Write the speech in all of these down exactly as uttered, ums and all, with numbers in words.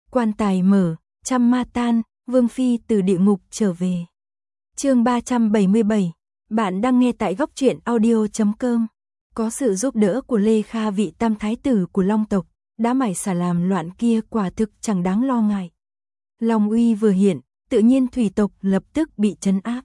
Quan tài mở, trăm ma tan, Vương Phi từ địa ngục trở về. Chương ba trăm bảy mươi bảy, bạn đang nghe tại góc truyện audio chấm com. Có sự giúp đỡ của Lê Kha, vị tam thái tử của Long tộc, đã mải xả làm loạn kia quả thực chẳng đáng lo ngại. Long uy vừa hiện, tự nhiên thủy tộc lập tức bị trấn áp.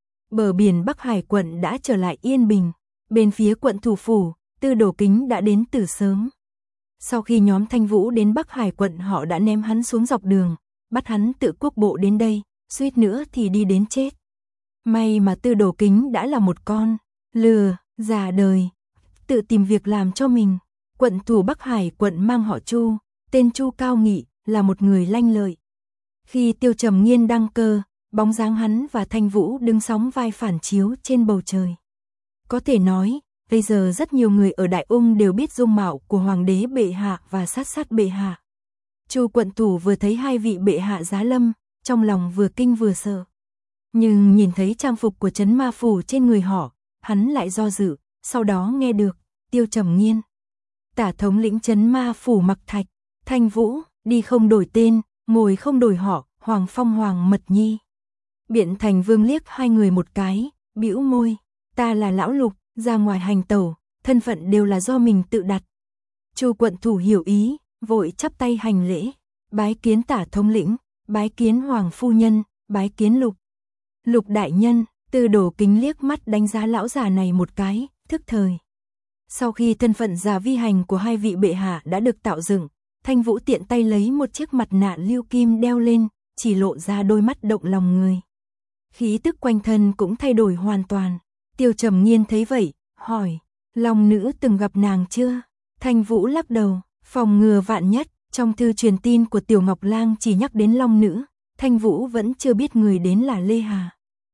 Bờ biển Bắc Hải quận đã trở lại yên bình, bên phía quận thủ phủ, Tư Đồ Kính đã đến từ sớm. Sau khi nhóm Thanh Vũ đến Bắc Hải quận, họ đã ném hắn xuống dọc đường, bắt hắn tự quốc bộ đến đây, suýt nữa thì đi đến chết. May mà Tư Đồ Kính đã là một con lừa, già đời, tự tìm việc làm cho mình. Quận thủ Bắc Hải quận mang họ Chu, tên Chu Cao Nghị, là một người lanh lợi. Khi Tiêu Trầm Nghiên đăng cơ, bóng dáng hắn và Thanh Vũ đứng sóng vai phản chiếu trên bầu trời. Có thể nói, bây giờ rất nhiều người ở Đại Ung đều biết dung mạo của Hoàng đế bệ hạ và sát sát bệ hạ. Chu quận thủ vừa thấy hai vị bệ hạ giá lâm, trong lòng vừa kinh vừa sợ. Nhưng nhìn thấy trang phục của Trấn Ma Phủ trên người họ, hắn lại do dự, sau đó nghe được, Tiêu Trầm Nghiên. Tả thống lĩnh Trấn Ma Phủ mặc thạch, Thanh Vũ, đi không đổi tên, ngồi không đổi họ, Hoàng Phong Hoàng Mật Nhi. Biện Thành Vương liếc hai người một cái, bĩu môi, ta là lão Lục, ra ngoài hành tẩu, thân phận đều là do mình tự đặt. Chu quận thủ hiểu ý, vội chắp tay hành lễ, bái kiến tả thống lĩnh, bái kiến Hoàng phu nhân, bái kiến Lục. Lục đại nhân. Tư Đồ Kính liếc mắt đánh giá lão già này một cái, thức thời. Sau khi thân phận già vi hành của hai vị bệ hạ đã được tạo dựng, Thanh Vũ tiện tay lấy một chiếc mặt nạ lưu kim đeo lên, chỉ lộ ra đôi mắt động lòng người. Khí tức quanh thân cũng thay đổi hoàn toàn. Tiêu Trầm Nghiên thấy vậy, hỏi, Long nữ từng gặp nàng chưa? Thanh Vũ lắc đầu, phòng ngừa vạn nhất, trong thư truyền tin của Tiểu Ngọc Lang chỉ nhắc đến Long nữ, Thanh Vũ vẫn chưa biết người đến là Lê Hà.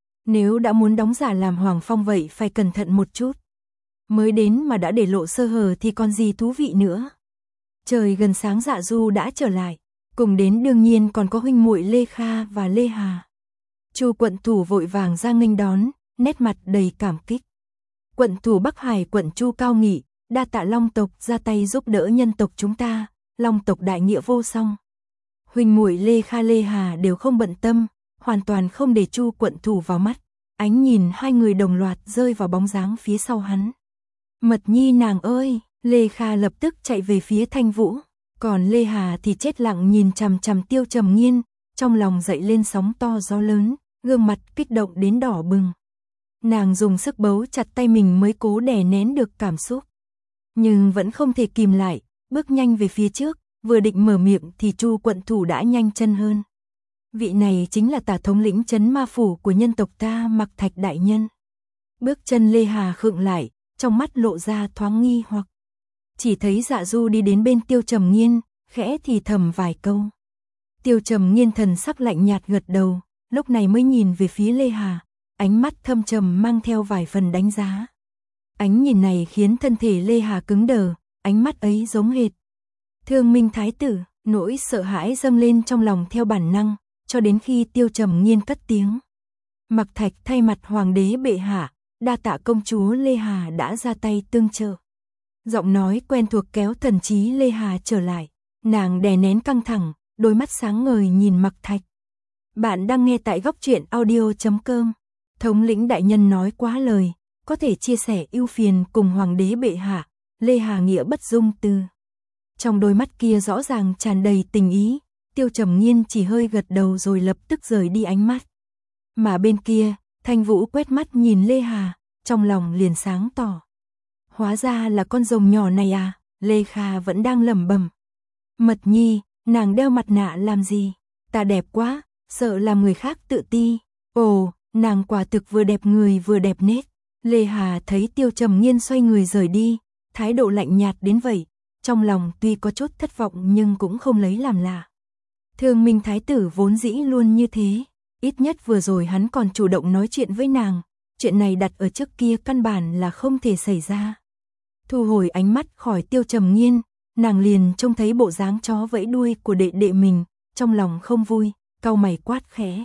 Nếu đã muốn đóng giả làm Hoàng Phong vậy phải cẩn thận một chút. Mới đến mà đã để lộ sơ hở thì còn gì thú vị nữa. Trời gần sáng, Dạ Du đã trở lại, cùng đến đương nhiên còn có huynh muội Lê Kha và Lê Hà. Chu quận thủ vội vàng ra nghênh đón, nét mặt đầy cảm kích. Quận thủ Bắc Hải quận Chu Cao Nghị, đa tạ Long tộc ra tay giúp đỡ nhân tộc chúng ta, Long tộc đại nghĩa vô song. Huynh muội Lê Kha Lê Hà đều không bận tâm, hoàn toàn không để Chu quận thủ vào mắt. Ánh nhìn hai người đồng loạt rơi vào bóng dáng phía sau hắn. Mật Nhi nàng ơi, Lê Kha lập tức chạy về phía Thanh Vũ, còn Lê Hà thì chết lặng nhìn chằm chằm Tiêu Trầm Nghiên, trong lòng dậy lên sóng to gió lớn, gương mặt kích động đến đỏ bừng. Nàng dùng sức bấu chặt tay mình mới cố đè nén được cảm xúc, nhưng vẫn không thể kìm lại, bước nhanh về phía trước, vừa định mở miệng thì Chu quận thủ đã nhanh chân hơn. Vị này chính là tả thống lĩnh Trấn Ma Phủ của nhân tộc ta, Mặc Thạch đại nhân. Bước chân Lê Hà khựng lại, trong mắt lộ ra thoáng nghi hoặc. Chỉ thấy Dạ Du đi đến bên Tiêu Trầm Nghiên, khẽ thì thầm vài câu. Tiêu Trầm Nghiên thần sắc lạnh nhạt gật đầu, lúc này mới nhìn về phía Lê Hà, ánh mắt thâm trầm mang theo vài phần đánh giá. Ánh nhìn này khiến thân thể Lê Hà cứng đờ, ánh mắt ấy giống hệt Thương Minh thái tử, nỗi sợ hãi dâng lên trong lòng theo bản năng, cho đến khi Tiêu Trầm Nghiên cất tiếng. Mặc Thạch thay mặt Hoàng đế bệ hạ, đa tạ công chúa Lê Hà đã ra tay tương trợ. Giọng nói quen thuộc kéo thần trí Lê Hà trở lại, nàng đè nén căng thẳng, đôi mắt sáng ngời nhìn Mặc Thạch. Bạn đang nghe tại góc truyện audio chấm com. Thống lĩnh đại nhân nói quá lời, có thể chia sẻ ưu phiền cùng Hoàng đế bệ hạ, Lê Hà nghĩa bất dung từ. Trong đôi mắt kia rõ ràng tràn đầy tình ý, Tiêu Trầm Nghiên chỉ hơi gật đầu rồi lập tức rời đi ánh mắt. Mà bên kia, Thanh Vũ quét mắt nhìn Lê Hà, trong lòng liền sáng tỏ. Hóa ra là con rồng nhỏ này à, Lê Kha vẫn đang lẩm bẩm. Mật Nhi, nàng đeo mặt nạ làm gì? Ta đẹp quá, sợ làm người khác tự ti. Ồ, nàng quả thực vừa đẹp người vừa đẹp nết. Lê Hà thấy Tiêu Trầm Nghiên xoay người rời đi, thái độ lạnh nhạt đến vậy, trong lòng tuy có chút thất vọng nhưng cũng không lấy làm lạ. Thương Minh thái tử vốn dĩ luôn như thế, ít nhất vừa rồi hắn còn chủ động nói chuyện với nàng, chuyện này đặt ở trước kia căn bản là không thể xảy ra. Thu hồi ánh mắt khỏi Tiêu Trầm Nghiên, nàng liền trông thấy bộ dáng chó vẫy đuôi của đệ đệ mình, trong lòng không vui, cau mày quát khẽ.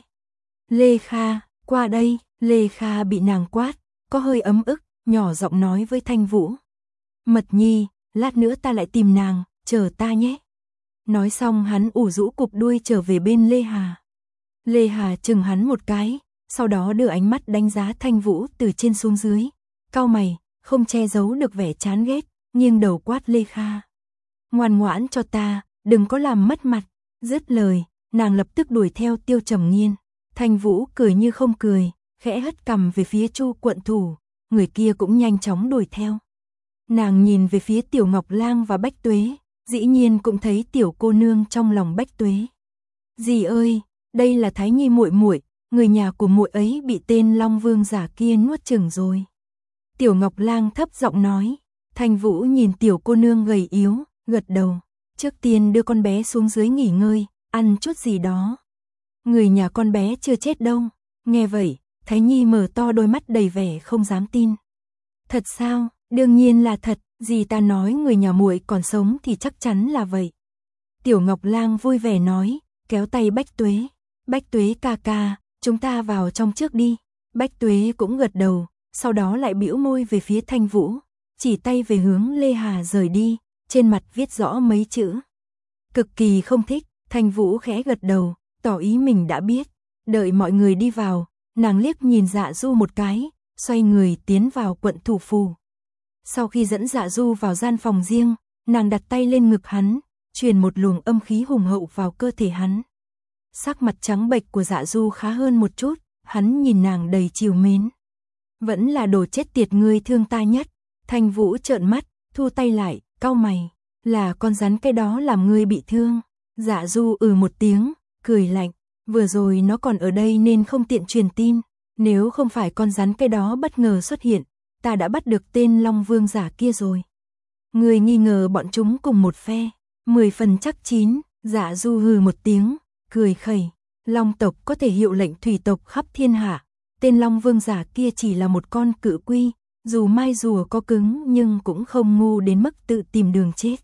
Lê Kha, qua đây. Lê Kha bị nàng quát, có hơi ấm ức, nhỏ giọng nói với Thanh Vũ. Mật Nhi, lát nữa ta lại tìm nàng, chờ ta nhé. Nói xong hắn ủ rũ cụp đuôi trở về bên Lê Hà. Lê Hà chừng hắn một cái, sau đó đưa ánh mắt đánh giá Thanh Vũ từ trên xuống dưới. Cau mày, không che giấu được vẻ chán ghét, nghiêng đầu quát Lê Kha. Ngoan ngoãn cho ta, đừng có làm mất mặt. Dứt lời, nàng lập tức đuổi theo Tiêu Trầm Nghiên. Thanh Vũ cười như không cười, khẽ hất cằm về phía Chu quận thủ, người kia cũng nhanh chóng đuổi theo. Nàng nhìn về phía Tiểu Ngọc Lang và Bách Tuế, dĩ nhiên cũng thấy tiểu cô nương trong lòng Bách Tuế. Dì ơi, đây là Thái Nhi muội muội, người nhà của muội ấy bị tên Long Vương giả kia nuốt chửng rồi. Tiểu Ngọc Lang thấp giọng nói. Thanh Vũ nhìn tiểu cô nương gầy yếu, gật đầu. Trước tiên đưa con bé xuống dưới nghỉ ngơi, ăn chút gì đó. Người nhà con bé chưa chết đâu. Nghe vậy, Thái Nhi mở to đôi mắt đầy vẻ không dám tin. Thật sao? Đương nhiên là thật, dì ta nói người nhà muội còn sống thì chắc chắn là vậy. Tiểu Ngọc Lang vui vẻ nói, kéo tay Bách Tuế. Bách Tuế ca ca, chúng ta vào trong trước đi. Bách Tuế cũng gật đầu, sau đó lại bĩu môi về phía Thanh Vũ, chỉ tay về hướng Lê Hà rời đi, trên mặt viết rõ mấy chữ. Cực kỳ không thích, Thanh Vũ khẽ gật đầu, tỏ ý mình đã biết. Đợi mọi người đi vào, nàng liếc nhìn Dạ Du một cái, xoay người tiến vào quận thủ phủ. Sau khi dẫn Dạ Du vào gian phòng riêng, nàng đặt tay lên ngực hắn, truyền một luồng âm khí hùng hậu vào cơ thể hắn. Sắc mặt trắng bệch của Dạ Du khá hơn một chút, hắn nhìn nàng đầy trìu mến. Vẫn là đồ chết tiệt ngươi thương ta nhất. Thanh Vũ trợn mắt, thu tay lại, cau mày. Là con rắn cái đó làm ngươi bị thương. Dạ Du ừ một tiếng, cười lạnh. Vừa rồi nó còn ở đây nên không tiện truyền tin. Nếu không phải con rắn cái đó bất ngờ xuất hiện, ta đã bắt được tên Long Vương giả kia rồi. Ngươi nghi ngờ bọn chúng cùng một phe. Mười phần chắc chín. Dạ Du hừ một tiếng, cười khẩy. Long tộc có thể hiệu lệnh thủy tộc khắp thiên hạ. Tên Long Vương giả kia chỉ là một con cự quy, dù mai rùa có cứng nhưng cũng không ngu đến mức tự tìm đường chết.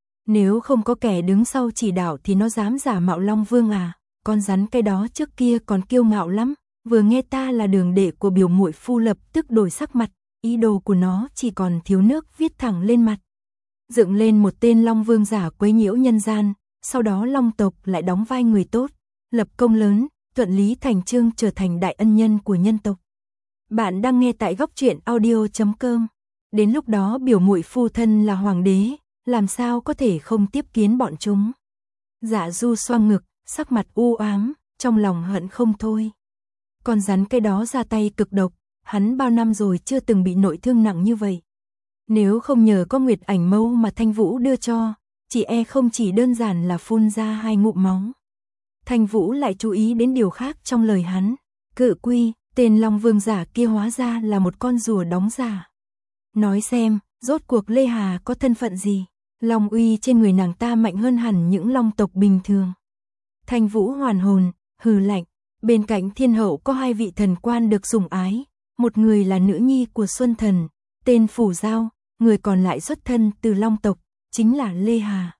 Nếu không có kẻ đứng sau chỉ đạo thì nó dám giả mạo Long Vương à? Con rắn cái đó trước kia còn kiêu ngạo lắm, vừa nghe ta là đường đệ của biểu muội phu lập tức đổi sắc mặt, ý đồ của nó chỉ còn thiếu nước viết thẳng lên mặt. Dựng lên một tên Long Vương giả quấy nhiễu nhân gian, sau đó Long tộc lại đóng vai người tốt, lập công lớn, thuận lý thành chương trở thành đại ân nhân của nhân tộc. Bạn đang nghe tại góc truyện audio chấm com. Đến lúc đó biểu muội phu thân là hoàng đế, làm sao có thể không tiếp kiến bọn chúng. Dạ Du xoang ngực, sắc mặt u ám, trong lòng hận không thôi. Con rắn cái đó ra tay cực độc, hắn bao năm rồi chưa từng bị nội thương nặng như vậy. Nếu không nhờ có Nguyệt Ảnh Mâu mà Thanh Vũ đưa cho, chỉ e không chỉ đơn giản là phun ra hai ngụm máu. Thanh Vũ lại chú ý đến điều khác trong lời hắn. Cự quy, tên Long Vương giả kia hóa ra là một con rùa đóng giả. Nói xem, rốt cuộc Lê Hà có thân phận gì? Long uy trên người nàng ta mạnh hơn hẳn những long tộc bình thường. Thanh Vũ hoàn hồn, hừ lạnh. Bên cạnh thiên hậu có hai vị thần quan được sủng ái. Một người là nữ nhi của Xuân Thần, tên Phủ Giao, người còn lại xuất thân từ long tộc, chính là Lê Hà.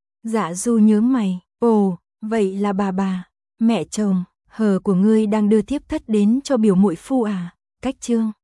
Dạ Du nhướng mày, ồ, vậy là bà bà, mẹ chồng, hờ của ngươi đang đưa thiếp thất đến cho biểu muội phu à? Cách chương